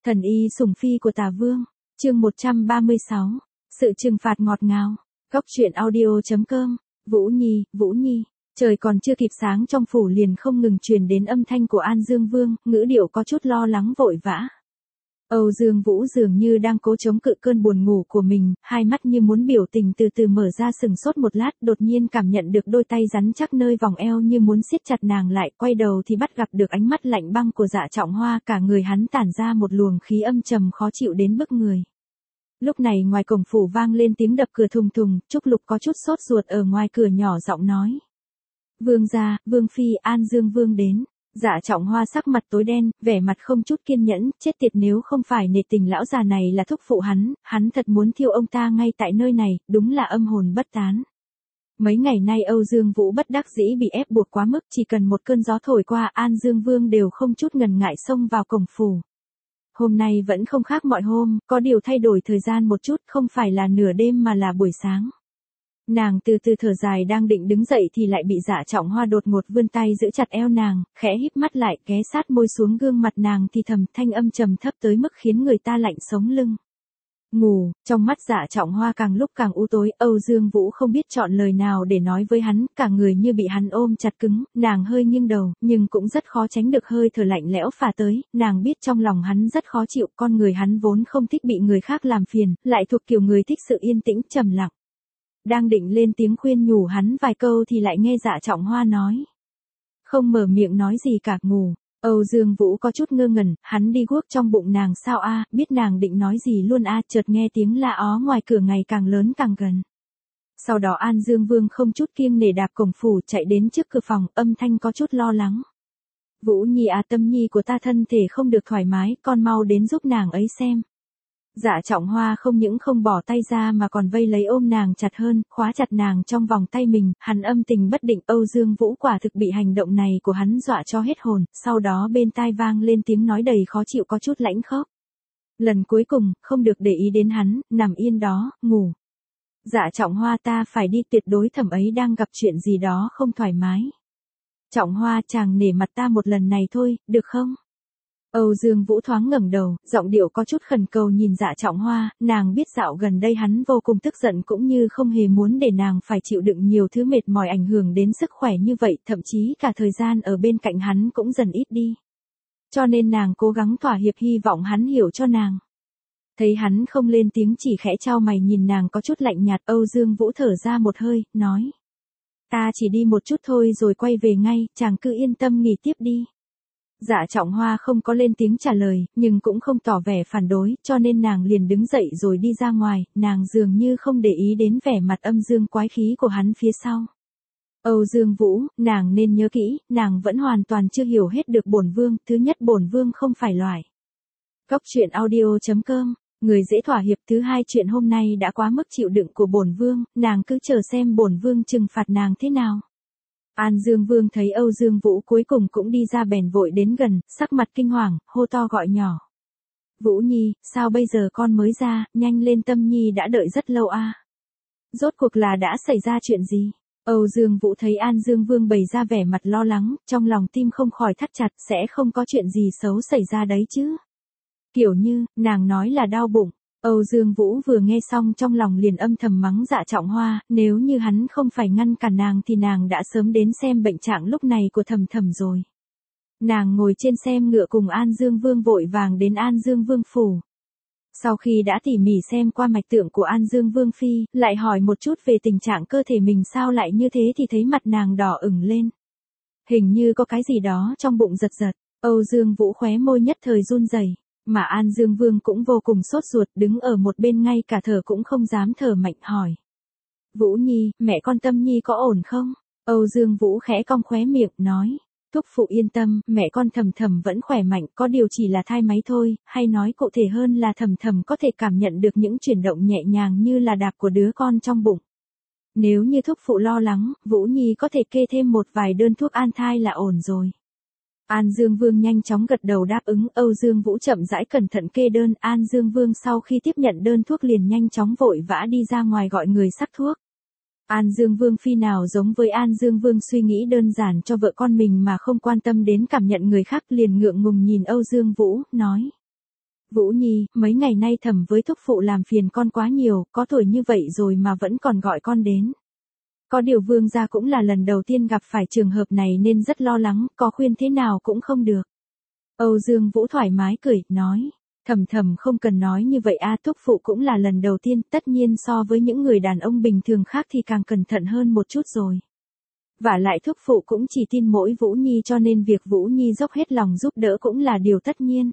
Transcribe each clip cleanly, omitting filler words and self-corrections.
Thần y sủng phi của Tả Vương, chương 136, sự trừng phạt ngọt ngào. Góc truyện audio.com. Vũ Nhi, trời còn chưa kịp sáng trong phủ liền không ngừng truyền đến âm thanh của An Dương Vương, ngữ điệu có chút lo lắng vội vã. Âu Dương Vũ dường như đang cố chống cự cơn buồn ngủ của mình, hai mắt như muốn biểu tình từ từ mở ra, sừng sốt một lát, đột nhiên cảm nhận được đôi tay rắn chắc nơi vòng eo như muốn siết chặt nàng lại, quay đầu thì bắt gặp được ánh mắt lạnh băng của Dạ Trọng Hoa, cả người hắn tản ra một luồng khí âm trầm khó chịu đến bức người. Lúc này ngoài cổng phủ vang lên tiếng đập cửa thùng thùng, Trúc Lục có chút sốt ruột ở ngoài cửa nhỏ giọng nói: "Vương gia, Vương phi, An Dương Vương đến." Dạ Trọng Hoa sắc mặt tối đen, vẻ mặt không chút kiên nhẫn, chết tiệt, nếu không phải nể tình lão già này là thúc phụ hắn thật muốn thiêu ông ta ngay tại nơi này, đúng là âm hồn bất tán. Mấy ngày nay Âu Dương Vũ bất đắc dĩ bị ép buộc quá mức, chỉ cần một cơn gió thổi qua, An Dương Vương đều không chút ngần ngại xông vào cổng phủ. Hôm nay vẫn không khác mọi hôm, có điều thay đổi thời gian một chút, không phải là nửa đêm mà là buổi sáng. Nàng từ từ thở dài, đang định đứng dậy thì lại bị Dạ Trọng Hoa đột ngột vươn tay giữ chặt eo nàng, khẽ híp mắt lại, ghé sát môi xuống gương mặt nàng thì thầm, thanh âm trầm thấp tới mức khiến người ta lạnh sống lưng. Ngủ. Trong mắt Dạ Trọng Hoa càng lúc càng u tối, Âu Dương Vũ không biết chọn lời nào để nói với hắn, cả người như bị hắn ôm chặt cứng, nàng hơi nghiêng đầu, nhưng cũng rất khó tránh được hơi thở lạnh lẽo phả tới, nàng biết trong lòng hắn rất khó chịu, con người hắn vốn không thích bị người khác làm phiền, lại thuộc kiểu người thích sự yên tĩnh trầm lặng. Đang định lên tiếng khuyên nhủ hắn vài câu thì lại nghe Dạ Trọng Hoa nói: "Không mở miệng nói gì cả, ngủ." Âu Dương Vũ có chút ngơ ngẩn, hắn đi guốc trong bụng nàng sao a, biết nàng định nói gì luôn a, chợt nghe tiếng la ó ngoài cửa ngày càng lớn càng gần. Sau đó An Dương Vương không chút kiêng nể đạp cổng phủ chạy đến trước cửa phòng, âm thanh có chút lo lắng: "Vũ Nhi à, Tâm Nhi của ta thân thể không được thoải mái, con mau đến giúp nàng ấy xem." Dạ Trọng Hoa không những không bỏ tay ra mà còn vây lấy ôm nàng chặt hơn, khóa chặt nàng trong vòng tay mình, hắn âm tình bất định. Âu Dương Vũ quả thực bị hành động này của hắn dọa cho hết hồn, sau đó bên tai vang lên tiếng nói đầy khó chịu có chút lãnh khốc: "Lần cuối cùng, không được để ý đến hắn, nằm yên đó, ngủ." Dạ Trọng Hoa, ta phải đi, tuyệt đối thẩm ấy đang gặp chuyện gì đó không thoải mái. Trọng Hoa, chàng nể mặt ta một lần này thôi, được không? Âu Dương Vũ thoáng ngẩng đầu, giọng điệu có chút khẩn cầu nhìn Dạ Trọng Hoa, nàng biết dạo gần đây hắn vô cùng tức giận cũng như không hề muốn để nàng phải chịu đựng nhiều thứ mệt mỏi ảnh hưởng đến sức khỏe như vậy, thậm chí cả thời gian ở bên cạnh hắn cũng dần ít đi. Cho nên nàng cố gắng thỏa hiệp, hy vọng hắn hiểu cho nàng. Thấy hắn không lên tiếng, chỉ khẽ chau mày nhìn nàng có chút lạnh nhạt, Âu Dương Vũ thở ra một hơi, nói: "Ta chỉ đi một chút thôi rồi quay về ngay, chàng cứ yên tâm nghỉ tiếp đi." Dạ Trọng Hoa không có lên tiếng trả lời, nhưng cũng không tỏ vẻ phản đối, cho nên nàng liền đứng dậy rồi đi ra ngoài, nàng dường như không để ý đến vẻ mặt âm dương quái khí của hắn phía sau. Âu Dương Vũ, nàng nên nhớ kỹ, nàng vẫn hoàn toàn chưa hiểu hết được bổn vương, thứ nhất bổn vương không phải loại. Góc truyện audio.com, người dễ thỏa hiệp. Thứ hai, chuyện hôm nay đã quá mức chịu đựng của bổn vương, nàng cứ chờ xem bổn vương trừng phạt nàng thế nào. An Dương Vương thấy Âu Dương Vũ cuối cùng cũng đi ra bèn vội đến gần, sắc mặt kinh hoàng, hô to gọi nhỏ: "Vũ Nhi, sao bây giờ con mới ra, nhanh lên, Tâm Nhi đã đợi rất lâu a." Rốt cuộc là đã xảy ra chuyện gì? Âu Dương Vũ thấy An Dương Vương bày ra vẻ mặt lo lắng, trong lòng tim không khỏi thắt chặt, sẽ không có chuyện gì xấu xảy ra đấy chứ. Kiểu như, nàng nói là đau bụng. Âu Dương Vũ vừa nghe xong trong lòng liền âm thầm mắng Dạ Trọng Hoa, nếu như hắn không phải ngăn cản nàng thì nàng đã sớm đến xem bệnh trạng lúc này của Thầm Thầm rồi. Nàng ngồi trên xe ngựa cùng An Dương Vương vội vàng đến An Dương Vương phủ. Sau khi đã tỉ mỉ xem qua mạch tượng của An Dương Vương phi, lại hỏi một chút về tình trạng cơ thể mình sao lại như thế thì thấy mặt nàng đỏ ửng lên. Hình như có cái gì đó trong bụng giật giật, Âu Dương Vũ khóe môi nhất thời run rẩy. Mà An Dương Vương cũng vô cùng sốt ruột, đứng ở một bên ngay cả thở cũng không dám thở mạnh, hỏi: "Vũ Nhi, mẹ con Tâm Nhi có ổn không?" Âu Dương Vũ khẽ cong khóe miệng, nói: "Thúc phụ yên tâm, mẹ con Thầm Thầm vẫn khỏe mạnh, có điều chỉ là thai máy thôi, hay nói cụ thể hơn là Thầm Thầm có thể cảm nhận được những chuyển động nhẹ nhàng như là đạp của đứa con trong bụng. Nếu như thúc phụ lo lắng, Vũ Nhi có thể kê thêm một vài đơn thuốc an thai là ổn rồi." An Dương Vương nhanh chóng gật đầu đáp ứng, Âu Dương Vũ chậm rãi cẩn thận kê đơn, An Dương Vương sau khi tiếp nhận đơn thuốc liền nhanh chóng vội vã đi ra ngoài gọi người sắc thuốc. An Dương Vương phi nào giống với An Dương Vương suy nghĩ đơn giản cho vợ con mình mà không quan tâm đến cảm nhận người khác, liền ngượng ngùng nhìn Âu Dương Vũ, nói: Vũ Nhi, mấy ngày nay Thẩm với thúc phụ làm phiền con quá nhiều, có tuổi như vậy rồi mà vẫn còn gọi con đến. Có điều Vương gia cũng là lần đầu tiên gặp phải trường hợp này nên rất lo lắng, có khuyên thế nào cũng không được. Âu Dương Vũ thoải mái cười, nói. Thẩm không cần nói như vậy a, thúc phụ cũng là lần đầu tiên, tất nhiên so với những người đàn ông bình thường khác thì càng cẩn thận hơn một chút rồi. Vả lại thúc phụ cũng chỉ tin mỗi Vũ Nhi cho nên việc Vũ Nhi dốc hết lòng giúp đỡ cũng là điều tất nhiên.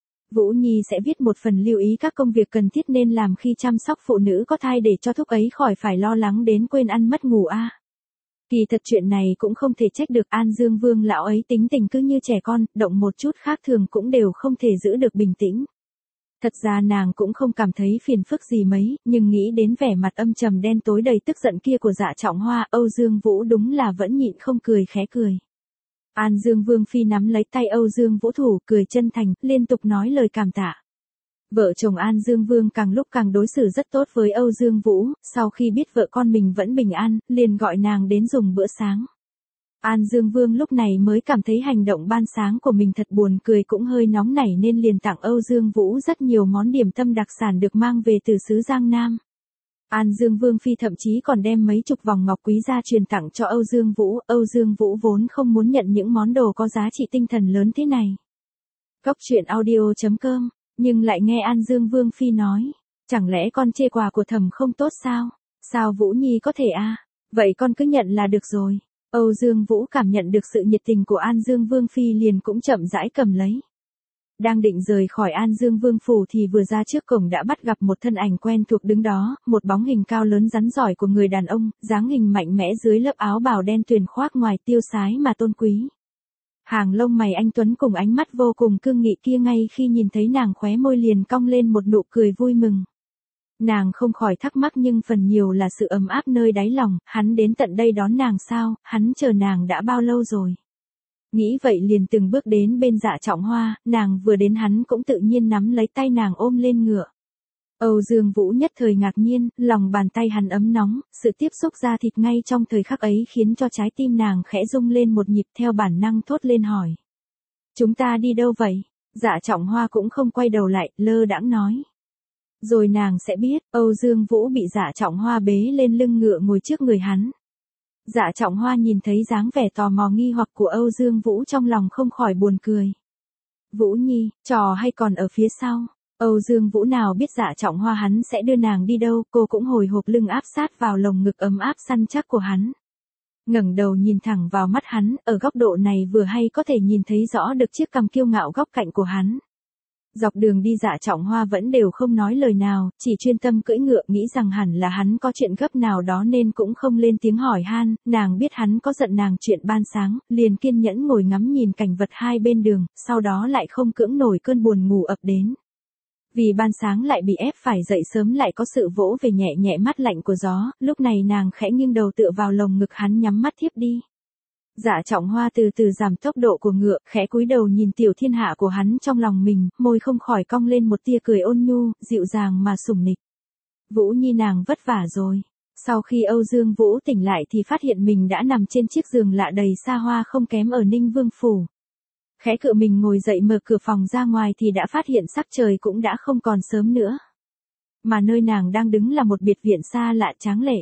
Vũ Nhi sẽ viết một phần lưu ý các công việc cần thiết nên làm khi chăm sóc phụ nữ có thai để cho thúc ấy khỏi phải lo lắng đến quên ăn mất ngủ a. Kỳ thật chuyện này cũng không thể trách được An Dương Vương lão ấy tính tình cứ như trẻ con, động một chút khác thường cũng đều không thể giữ được bình tĩnh. Thật ra nàng cũng không cảm thấy phiền phức gì mấy, nhưng nghĩ đến vẻ mặt âm trầm đen tối đầy tức giận kia của Dạ Trọng Hoa, Âu Dương Vũ đúng là vẫn nhịn không cười khẽ cười. An Dương Vương phi nắm lấy tay Âu Dương Vũ thủ, cười chân thành, liên tục nói lời cảm tạ. Vợ chồng An Dương Vương càng lúc càng đối xử rất tốt với Âu Dương Vũ, sau khi biết vợ con mình vẫn bình an, liền gọi nàng đến dùng bữa sáng. An Dương Vương lúc này mới cảm thấy hành động ban sáng của mình thật buồn cười cũng hơi nóng nảy nên liền tặng Âu Dương Vũ rất nhiều món điểm tâm đặc sản được mang về từ xứ Giang Nam. An Dương Vương phi thậm chí còn đem mấy chục vòng ngọc quý ra truyền tặng cho Âu Dương Vũ vốn không muốn nhận những món đồ có giá trị tinh thần lớn thế này. Cốc truyện audio.com, nhưng lại nghe An Dương Vương phi nói, chẳng lẽ con chê quà của Thẩm không tốt sao? Sao Vũ Nhi có thể a? Vậy con cứ nhận là được rồi. Âu Dương Vũ cảm nhận được sự nhiệt tình của An Dương Vương phi liền cũng chậm rãi cầm lấy. Đang định rời khỏi An Dương Vương phủ thì vừa ra trước cổng đã bắt gặp một thân ảnh quen thuộc đứng đó, một bóng hình cao lớn rắn giỏi của người đàn ông, dáng hình mạnh mẽ dưới lớp áo bào đen tuyền khoác ngoài tiêu sái mà tôn quý. Hàng lông mày anh tuấn cùng ánh mắt vô cùng cương nghị kia ngay khi nhìn thấy nàng khóe môi liền cong lên một nụ cười vui mừng. Nàng không khỏi thắc mắc nhưng phần nhiều là sự ấm áp nơi đáy lòng, hắn đến tận đây đón nàng sao, hắn chờ nàng đã bao lâu rồi. Nghĩ vậy liền từng bước đến bên Dạ Trọng Hoa, nàng vừa đến hắn cũng tự nhiên nắm lấy tay nàng ôm lên ngựa. Âu Dương Vũ nhất thời ngạc nhiên, lòng bàn tay hắn ấm nóng, sự tiếp xúc da thịt ngay trong thời khắc ấy khiến cho trái tim nàng khẽ rung lên một nhịp theo bản năng thốt lên hỏi. Chúng ta đi đâu vậy? Dạ Trọng Hoa cũng không quay đầu lại, lơ đãng nói. Rồi nàng sẽ biết, Âu Dương Vũ bị Dạ Trọng Hoa bế lên lưng ngựa ngồi trước người hắn. Dạ Trọng Hoa nhìn thấy dáng vẻ tò mò nghi hoặc của Âu Dương Vũ trong lòng không khỏi buồn cười. Vũ Nhi, trò hay còn ở phía sau. Âu Dương Vũ nào biết Dạ Trọng Hoa hắn sẽ đưa nàng đi đâu, cô cũng hồi hộp lưng áp sát vào lồng ngực ấm áp săn chắc của hắn. Ngẩng đầu nhìn thẳng vào mắt hắn, ở góc độ này vừa hay có thể nhìn thấy rõ được chiếc cằm kiêu ngạo góc cạnh của hắn. Dọc đường đi Dạ Trọng Hoa vẫn đều không nói lời nào, chỉ chuyên tâm cưỡi ngựa nghĩ rằng hẳn là hắn có chuyện gấp nào đó nên cũng không lên tiếng hỏi han, nàng biết hắn có giận nàng chuyện ban sáng, liền kiên nhẫn ngồi ngắm nhìn cảnh vật hai bên đường, sau đó lại không cưỡng nổi cơn buồn ngủ ập đến. Vì ban sáng lại bị ép phải dậy sớm lại có sự vỗ về nhẹ nhẹ mát lạnh của gió, lúc này nàng khẽ nghiêng đầu tựa vào lồng ngực hắn nhắm mắt thiếp đi. Dạ Trọng Hoa từ từ giảm tốc độ của ngựa, khẽ cúi đầu nhìn tiểu thiên hạ của hắn trong lòng mình, môi không khỏi cong lên một tia cười ôn nhu, dịu dàng mà sủng nịch. Vũ Nhi nàng vất vả rồi. Sau khi Âu Dương Vũ tỉnh lại thì phát hiện mình đã nằm trên chiếc giường lạ đầy xa hoa không kém ở Ninh Vương phủ. Khẽ cựa mình ngồi dậy mở cửa phòng ra ngoài thì đã phát hiện sắc trời cũng đã không còn sớm nữa. Mà nơi nàng đang đứng là một biệt viện xa lạ tráng lệ.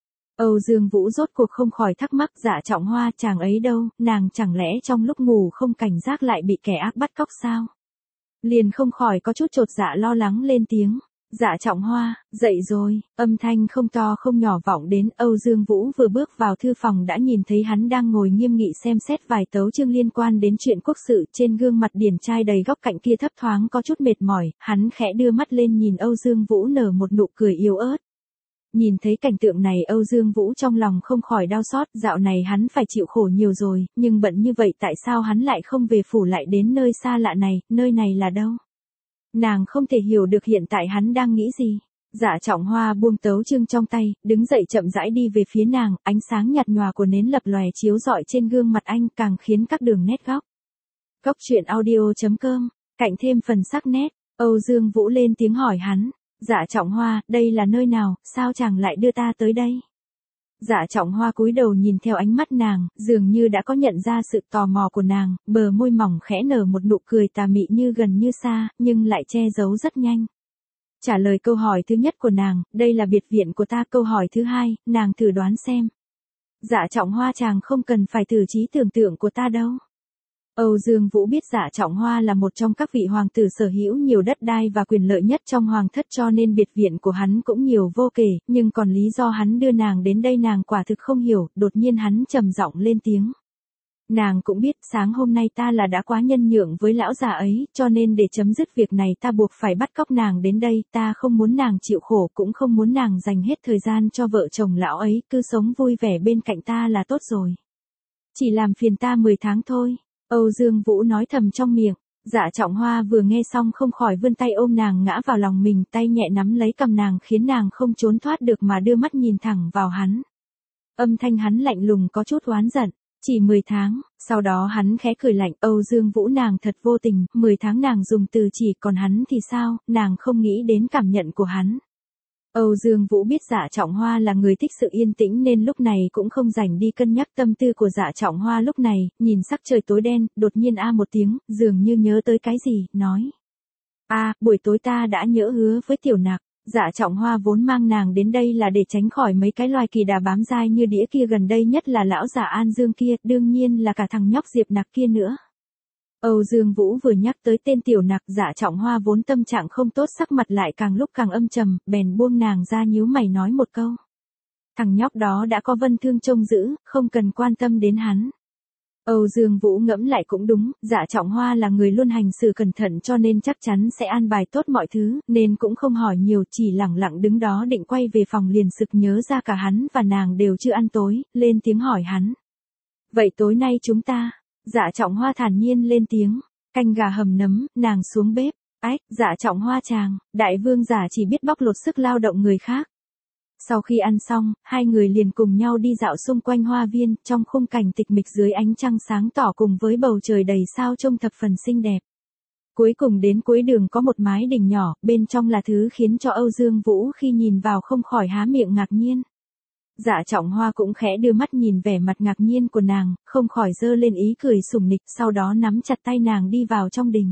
Âu Dương Vũ rốt cuộc không khỏi thắc mắc Dạ Trọng Hoa chàng ấy đâu, nàng chẳng lẽ trong lúc ngủ không cảnh giác lại bị kẻ ác bắt cóc sao? Liền không khỏi có chút chột dạ lo lắng lên tiếng. Dạ Trọng Hoa, dậy rồi, âm thanh không to không nhỏ vọng đến. Âu Dương Vũ vừa bước vào thư phòng đã nhìn thấy hắn đang ngồi nghiêm nghị xem xét vài tấu chương liên quan đến chuyện quốc sự, trên gương mặt điển trai đầy góc cạnh kia thấp thoáng có chút mệt mỏi, hắn khẽ đưa mắt lên nhìn Âu Dương Vũ nở một nụ cười yếu ớt. Nhìn thấy cảnh tượng này Âu Dương Vũ trong lòng không khỏi đau xót, dạo này hắn phải chịu khổ nhiều rồi, nhưng bận như vậy tại sao hắn lại không về phủ lại đến nơi xa lạ này, nơi này là đâu? Nàng không thể hiểu được hiện tại hắn đang nghĩ gì. Dạ Trọng Hoa buông tấu chương trong tay, đứng dậy chậm rãi đi về phía nàng, ánh sáng nhạt nhòa của nến lập lòe chiếu rọi trên gương mặt anh càng khiến các đường nét góc. Cốc truyện audio.com, cạnh thêm phần sắc nét, Âu Dương Vũ lên tiếng hỏi hắn. Dạ Trọng Hoa, đây là nơi nào, sao chàng lại đưa ta tới đây? Dạ Trọng Hoa cúi đầu nhìn theo ánh mắt nàng, dường như đã có nhận ra sự tò mò của nàng, bờ môi mỏng khẽ nở một nụ cười tà mị như gần như xa, nhưng lại che giấu rất nhanh. Trả lời câu hỏi thứ nhất của nàng, đây là biệt viện của ta. Câu hỏi thứ hai, nàng thử đoán xem. Dạ Trọng Hoa, chàng không cần phải thử trí tưởng tượng của ta đâu. Âu Dương Vũ biết Dạ Trọng Hoa là một trong các vị hoàng tử sở hữu nhiều đất đai và quyền lợi nhất trong hoàng thất, cho nên biệt viện của hắn cũng nhiều vô kể, nhưng còn lý do hắn đưa nàng đến đây nàng quả thực không hiểu. Đột nhiên hắn trầm giọng lên tiếng. Nàng cũng biết sáng hôm nay ta là đã quá nhân nhượng với lão già ấy, cho nên để chấm dứt việc này ta buộc phải bắt cóc nàng đến đây. Ta không muốn nàng chịu khổ, cũng không muốn nàng dành hết thời gian cho vợ chồng lão ấy, cứ sống vui vẻ bên cạnh ta là tốt rồi. Chỉ làm phiền ta 10 tháng thôi. Âu Dương Vũ nói thầm trong miệng. Dạ Trọng Hoa vừa nghe xong không khỏi vươn tay ôm nàng ngã vào lòng mình, tay nhẹ nắm lấy cầm nàng khiến nàng không trốn thoát được mà đưa mắt nhìn thẳng vào hắn. Âm thanh hắn lạnh lùng có chút oán giận. Chỉ 10 tháng, sau đó hắn khẽ cười lạnh. Âu Dương Vũ, nàng thật vô tình, 10 tháng nàng dùng từ chỉ, còn hắn thì sao, nàng không nghĩ đến cảm nhận của hắn. Âu Dương Vũ biết Dạ Trọng Hoa là người thích sự yên tĩnh nên lúc này cũng không rảnh đi cân nhắc tâm tư của Dạ Trọng Hoa lúc này, nhìn sắc trời tối đen, đột nhiên một tiếng, dường như nhớ tới cái gì, nói. Buổi tối ta đã nhỡ hứa với Tiểu Nặc. Dạ Trọng Hoa vốn mang nàng đến đây là để tránh khỏi mấy cái loài kỳ đà bám dai như đĩa kia, gần đây nhất là lão già An Dương kia, đương nhiên là cả thằng nhóc Diệp Nặc kia nữa. Âu Dương Vũ vừa nhắc tới tên Tiểu Nặc, Dạ Trọng Hoa vốn tâm trạng không tốt, sắc mặt lại càng lúc càng âm trầm, bèn buông nàng ra nhíu mày nói một câu. Thằng nhóc đó đã có Vân Thương trông giữ, không cần quan tâm đến hắn. Âu Dương Vũ ngẫm lại cũng đúng, Dạ Trọng Hoa là người luôn hành xử cẩn thận cho nên chắc chắn sẽ an bài tốt mọi thứ, nên cũng không hỏi nhiều, chỉ lẳng lặng đứng đó định quay về phòng liền sực nhớ ra cả hắn và nàng đều chưa ăn tối, lên tiếng hỏi hắn. Vậy tối nay chúng ta, Dạ Trọng Hoa thản nhiên lên tiếng, canh gà hầm nấm, nàng xuống bếp. Dạ Trọng Hoa chàng, đại vương giả chỉ biết bóc lột sức lao động người khác. Sau khi ăn xong, hai người liền cùng nhau đi dạo xung quanh hoa viên, trong khung cảnh tịch mịch dưới ánh trăng sáng tỏ cùng với bầu trời đầy sao trông thập phần xinh đẹp. Cuối cùng đến cuối đường có một mái đình nhỏ, bên trong là thứ khiến cho Âu Dương Vũ khi nhìn vào không khỏi há miệng ngạc nhiên. Dạ Trọng Hoa cũng khẽ đưa mắt nhìn vẻ mặt ngạc nhiên của nàng, không khỏi giơ lên ý cười sủng nịch, sau đó nắm chặt tay nàng đi vào trong đình.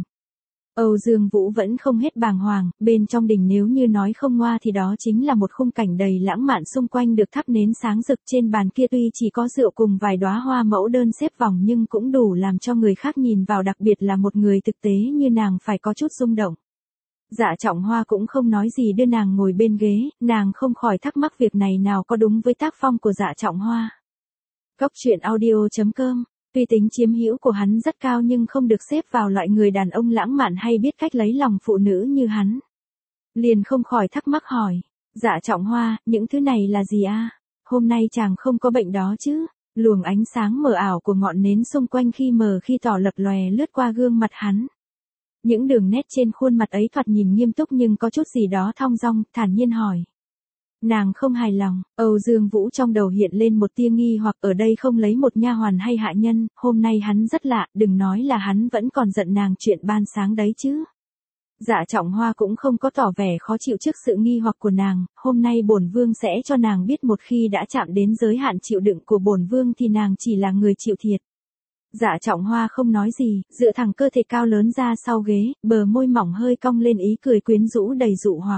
Âu Dương Vũ vẫn không hết bàng hoàng, bên trong đình nếu như nói không ngoa thì đó chính là một khung cảnh đầy lãng mạn, xung quanh được thắp nến sáng rực, trên bàn kia tuy chỉ có rượu cùng vài đóa hoa mẫu đơn xếp vòng nhưng cũng đủ làm cho người khác nhìn vào, đặc biệt là một người thực tế như nàng phải có chút rung động. Dạ Trọng Hoa cũng không nói gì đưa nàng ngồi bên ghế, nàng không khỏi thắc mắc việc này nào có đúng với tác phong của Dạ Trọng Hoa. Cốc truyện audio.com. Tuy tính chiếm hữu của hắn rất cao nhưng không được xếp vào loại người đàn ông lãng mạn hay biết cách lấy lòng phụ nữ như hắn. Liền không khỏi thắc mắc hỏi. Dạ Trọng Hoa, những thứ này là gì Hôm nay chàng không có bệnh đó chứ? Luồng ánh sáng mờ ảo của ngọn nến xung quanh khi mờ khi tỏ lập lòe lướt qua gương mặt hắn. Những đường nét trên khuôn mặt ấy thoạt nhìn nghiêm túc nhưng có chút gì đó thong dong, thản nhiên hỏi. Nàng không hài lòng. Âu Dương Vũ trong đầu hiện lên một tia nghi hoặc, ở đây không lấy một nha hoàn hay hạ nhân, hôm nay hắn rất lạ, đừng nói là hắn vẫn còn giận nàng chuyện ban sáng đấy chứ. Dạ Trọng Hoa cũng không có tỏ vẻ khó chịu trước sự nghi hoặc của nàng, hôm nay bổn vương sẽ cho nàng biết một khi đã chạm đến giới hạn chịu đựng của bổn vương thì nàng chỉ là người chịu thiệt. Dạ Trọng Hoa không nói gì, dựa thẳng cơ thể cao lớn ra sau ghế, bờ môi mỏng hơi cong lên ý cười quyến rũ đầy dụ hoặc.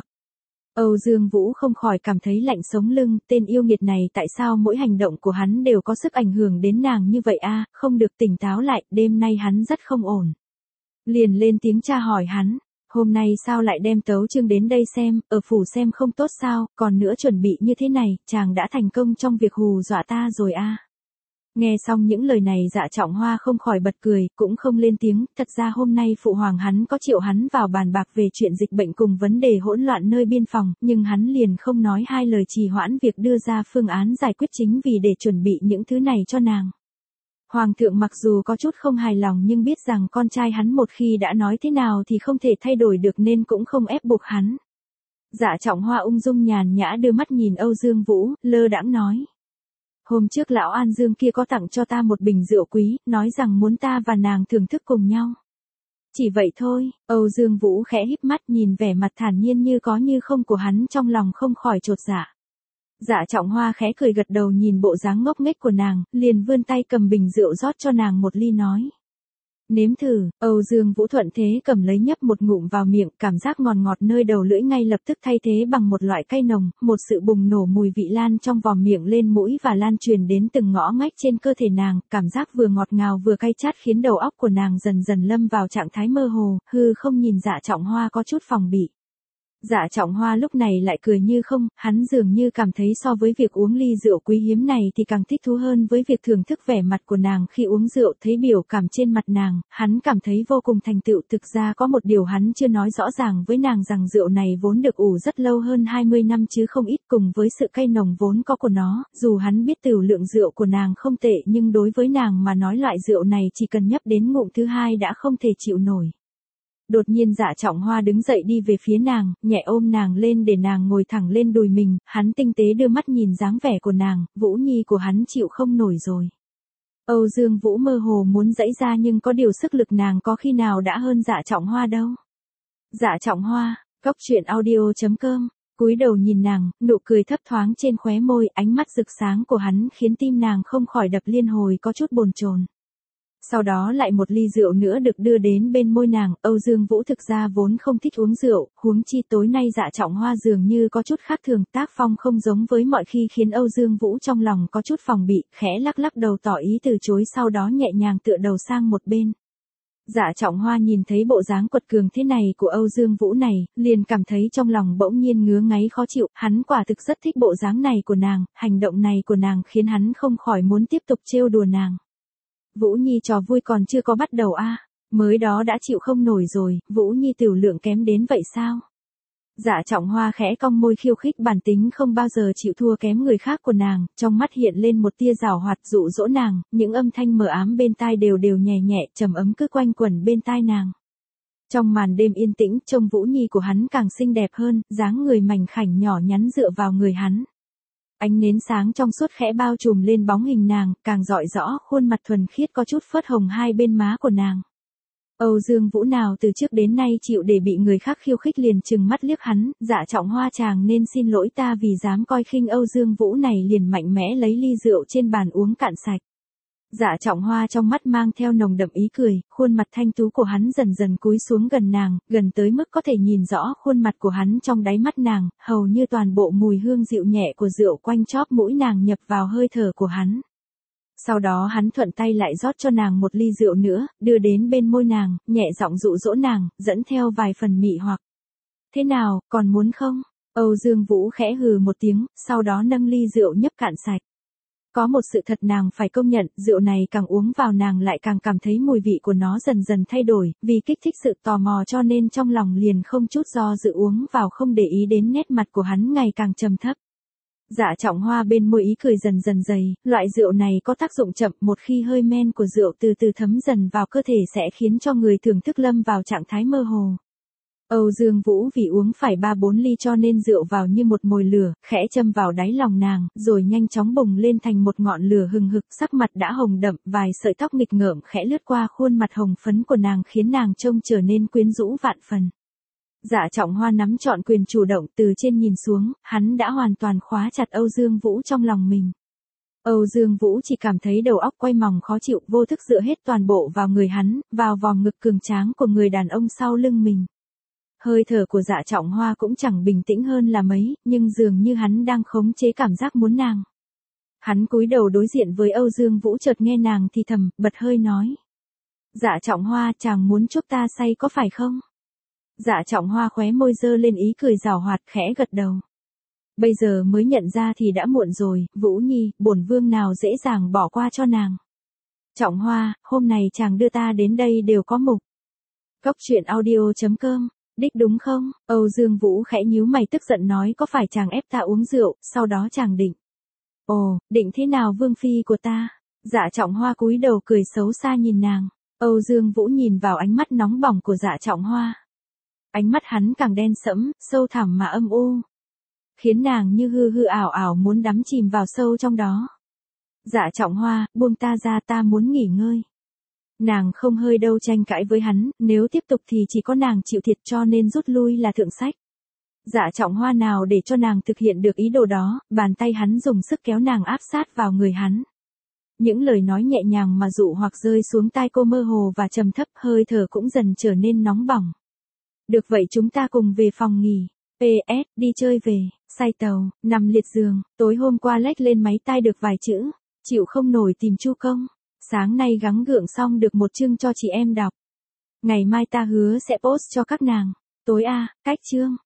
Âu Dương Vũ không khỏi cảm thấy lạnh sống lưng, tên yêu nghiệt này tại sao mỗi hành động của hắn đều có sức ảnh hưởng đến nàng như vậy không được tỉnh táo lại, đêm nay hắn rất không ổn. Liền lên tiếng tra hỏi hắn, hôm nay sao lại đem tấu chương đến đây xem, ở phủ xem không tốt sao, còn nữa chuẩn bị như thế này, chàng đã thành công trong việc hù dọa ta rồi Nghe xong những lời này Dạ Trọng Hoa không khỏi bật cười, cũng không lên tiếng, thật ra hôm nay phụ hoàng hắn có triệu hắn vào bàn bạc về chuyện dịch bệnh cùng vấn đề hỗn loạn nơi biên phòng, nhưng hắn liền không nói hai lời trì hoãn việc đưa ra phương án giải quyết chính vì để chuẩn bị những thứ này cho nàng. Hoàng thượng mặc dù có chút không hài lòng nhưng biết rằng con trai hắn một khi đã nói thế nào thì không thể thay đổi được nên cũng không ép buộc hắn. Dạ Trọng Hoa ung dung nhàn nhã đưa mắt nhìn Âu Dương Vũ, lơ đãng nói. Hôm trước lão An Dương kia có tặng cho ta một bình rượu quý, nói rằng muốn ta và nàng thưởng thức cùng nhau. Chỉ vậy thôi. Âu Dương Vũ khẽ híp mắt nhìn vẻ mặt thản nhiên như có như không của hắn, trong lòng không khỏi chột dạ. Dạ Trọng Hoa khẽ cười gật đầu nhìn bộ dáng ngốc nghếch của nàng, liền vươn tay cầm bình rượu rót cho nàng một ly nói. Nếm thử, Âu Dương Vũ thuận thế cầm lấy nhấp một ngụm vào miệng, cảm giác ngọt ngọt nơi đầu lưỡi ngay lập tức thay thế bằng một loại cay nồng, một sự bùng nổ mùi vị lan trong vòm miệng lên mũi và lan truyền đến từng ngõ ngách trên cơ thể nàng, cảm giác vừa ngọt ngào vừa cay chát khiến đầu óc của nàng dần dần lâm vào trạng thái mơ hồ, hư không nhìn Dạ Trọng Hoa có chút phòng bị. Dạ Trọng Hoa lúc này lại cười như không, hắn dường như cảm thấy so với việc uống ly rượu quý hiếm này thì càng thích thú hơn với việc thưởng thức vẻ mặt của nàng khi uống rượu, thấy biểu cảm trên mặt nàng, hắn cảm thấy vô cùng thành tựu. Thực ra có một điều hắn chưa nói rõ ràng với nàng rằng rượu này vốn được ủ rất lâu hơn 20 năm chứ không ít, cùng với sự cay nồng vốn có của nó, dù hắn biết tửu lượng rượu của nàng không tệ nhưng đối với nàng mà nói loại rượu này chỉ cần nhấp đến ngụm thứ hai đã không thể chịu nổi. Đột nhiên Dạ Trọng Hoa đứng dậy đi về phía nàng, nhẹ ôm nàng lên để nàng ngồi thẳng lên đùi mình, hắn tinh tế đưa mắt nhìn dáng vẻ của nàng, Vũ Nhi của hắn chịu không nổi rồi. Âu Dương Vũ mơ hồ muốn giãy ra nhưng có điều sức lực nàng có khi nào đã hơn Dạ Trọng Hoa đâu. Dạ Trọng Hoa, Cốc Truyện Audio.com, cúi đầu nhìn nàng, nụ cười thấp thoáng trên khóe môi, ánh mắt rực sáng của hắn khiến tim nàng không khỏi đập liên hồi có chút bồn chồn. Sau đó lại một ly rượu nữa được đưa đến bên môi nàng, Âu Dương Vũ thực ra vốn không thích uống rượu, huống chi tối nay Dạ Trọng Hoa dường như có chút khác thường, tác phong không giống với mọi khi khiến Âu Dương Vũ trong lòng có chút phòng bị, khẽ lắc lắc đầu tỏ ý từ chối, sau đó nhẹ nhàng tựa đầu sang một bên. Dạ Trọng Hoa nhìn thấy bộ dáng quật cường thế này của Âu Dương Vũ này, liền cảm thấy trong lòng bỗng nhiên ngứa ngáy khó chịu, hắn quả thực rất thích bộ dáng này của nàng, hành động này của nàng khiến hắn không khỏi muốn tiếp tục trêu đùa nàng. Vũ Nhi trò vui còn chưa có bắt đầu a, mới đó đã chịu không nổi rồi, Vũ Nhi tửu lượng kém đến vậy sao? Dạ Trọng Hoa khẽ cong môi khiêu khích, bản tính không bao giờ chịu thua kém người khác của nàng, trong mắt hiện lên một tia giảo hoạt dụ dỗ nàng, những âm thanh mờ ám bên tai đều đều nhẹ nhẹ, trầm ấm cứ quanh quẩn bên tai nàng. Trong màn đêm yên tĩnh, trông Vũ Nhi của hắn càng xinh đẹp hơn, dáng người mảnh khảnh nhỏ nhắn dựa vào người hắn. Ánh nến sáng trong suốt khẽ bao trùm lên bóng hình nàng, càng rọi rõ khuôn mặt thuần khiết có chút phớt hồng hai bên má của nàng. Âu Dương Vũ nào từ trước đến nay chịu để bị người khác khiêu khích liền trừng mắt liếc hắn, Dạ Trọng Hoa chàng nên xin lỗi ta vì dám coi khinh Âu Dương Vũ này, liền mạnh mẽ lấy ly rượu trên bàn uống cạn sạch. Dạ Trọng Hoa trong mắt mang theo nồng đậm ý cười, khuôn mặt thanh tú của hắn dần dần cúi xuống gần nàng, gần tới mức có thể nhìn rõ khuôn mặt của hắn trong đáy mắt nàng, hầu như toàn bộ mùi hương dịu nhẹ của rượu quanh chóp mũi nàng nhập vào hơi thở của hắn. Sau đó hắn thuận tay lại rót cho nàng một ly rượu nữa, đưa đến bên môi nàng, nhẹ giọng dụ dỗ nàng, dẫn theo vài phần mị hoặc. Thế nào, còn muốn không? Âu Dương Vũ khẽ hừ một tiếng, sau đó nâng ly rượu nhấp cạn sạch. Có một sự thật nàng phải công nhận, rượu này càng uống vào nàng lại càng cảm thấy mùi vị của nó dần dần thay đổi, vì kích thích sự tò mò cho nên trong lòng liền không chút do dự uống vào, không để ý đến nét mặt của hắn ngày càng trầm thấp. Dạ Trọng Hoa bên môi ý cười dần dần dày, loại rượu này có tác dụng chậm, một khi hơi men của rượu từ từ thấm dần vào cơ thể sẽ khiến cho người thưởng thức lâm vào trạng thái mơ hồ. Âu Dương Vũ vì uống phải 3-4 ly cho nên rượu vào như một mồi lửa, khẽ châm vào đáy lòng nàng, rồi nhanh chóng bùng lên thành một ngọn lửa hừng hực, sắc mặt đã hồng đậm, vài sợi tóc nghịch ngợm khẽ lướt qua khuôn mặt hồng phấn của nàng khiến nàng trông trở nên quyến rũ vạn phần. Dạ Trọng Hoa nắm trọn quyền chủ động, từ trên nhìn xuống, hắn đã hoàn toàn khóa chặt Âu Dương Vũ trong lòng mình. Âu Dương Vũ chỉ cảm thấy đầu óc quay mòng khó chịu, vô thức dựa hết toàn bộ vào người hắn, vào vòng ngực cường tráng của người đàn ông sau lưng mình. Hơi thở của Dạ Trọng Hoa cũng chẳng bình tĩnh hơn là mấy, nhưng dường như hắn đang khống chế cảm giác muốn nàng. Hắn cúi đầu đối diện với Âu Dương Vũ, chợt nghe nàng thì thầm, bật hơi nói. Dạ Trọng Hoa, chàng muốn chuốc ta say có phải không? Dạ Trọng Hoa khóe môi giơ lên ý cười giảo hoạt, khẽ gật đầu. Bây giờ mới nhận ra thì đã muộn rồi, Vũ Nhi, bổn vương nào dễ dàng bỏ qua cho nàng. Trọng Hoa, hôm nay chàng đưa ta đến đây đều có mục. Cốc Truyện Audio.com, đích đúng không? Âu Dương Vũ khẽ nhíu mày tức giận nói, có phải chàng ép ta uống rượu, sau đó chàng định. Ồ, định thế nào vương phi của ta? Dạ Trọng Hoa cúi đầu cười xấu xa nhìn nàng. Âu Dương Vũ nhìn vào ánh mắt nóng bỏng của Dạ Trọng Hoa. Ánh mắt hắn càng đen sẫm, sâu thẳm mà âm u, khiến nàng như hư hư ảo ảo muốn đắm chìm vào sâu trong đó. Dạ Trọng Hoa, buông ta ra, ta muốn nghỉ ngơi. Nàng không hơi đâu tranh cãi với hắn, nếu tiếp tục thì chỉ có nàng chịu thiệt cho nên rút lui là thượng sách. Dạ Trọng Hoa nào để cho nàng thực hiện được ý đồ đó, bàn tay hắn dùng sức kéo nàng áp sát vào người hắn. Những lời nói nhẹ nhàng mà dụ hoặc rơi xuống tai cô mơ hồ và trầm thấp, hơi thở cũng dần trở nên nóng bỏng. Được vậy chúng ta cùng về phòng nghỉ. PS, đi chơi về, say tàu, nằm liệt giường, tối hôm qua lách lên máy tai được vài chữ, chịu không nổi tìm Chu Công. Sáng nay gắng gượng xong được một chương cho chị em đọc. Ngày mai ta hứa sẽ post cho các nàng. Tối cách chương.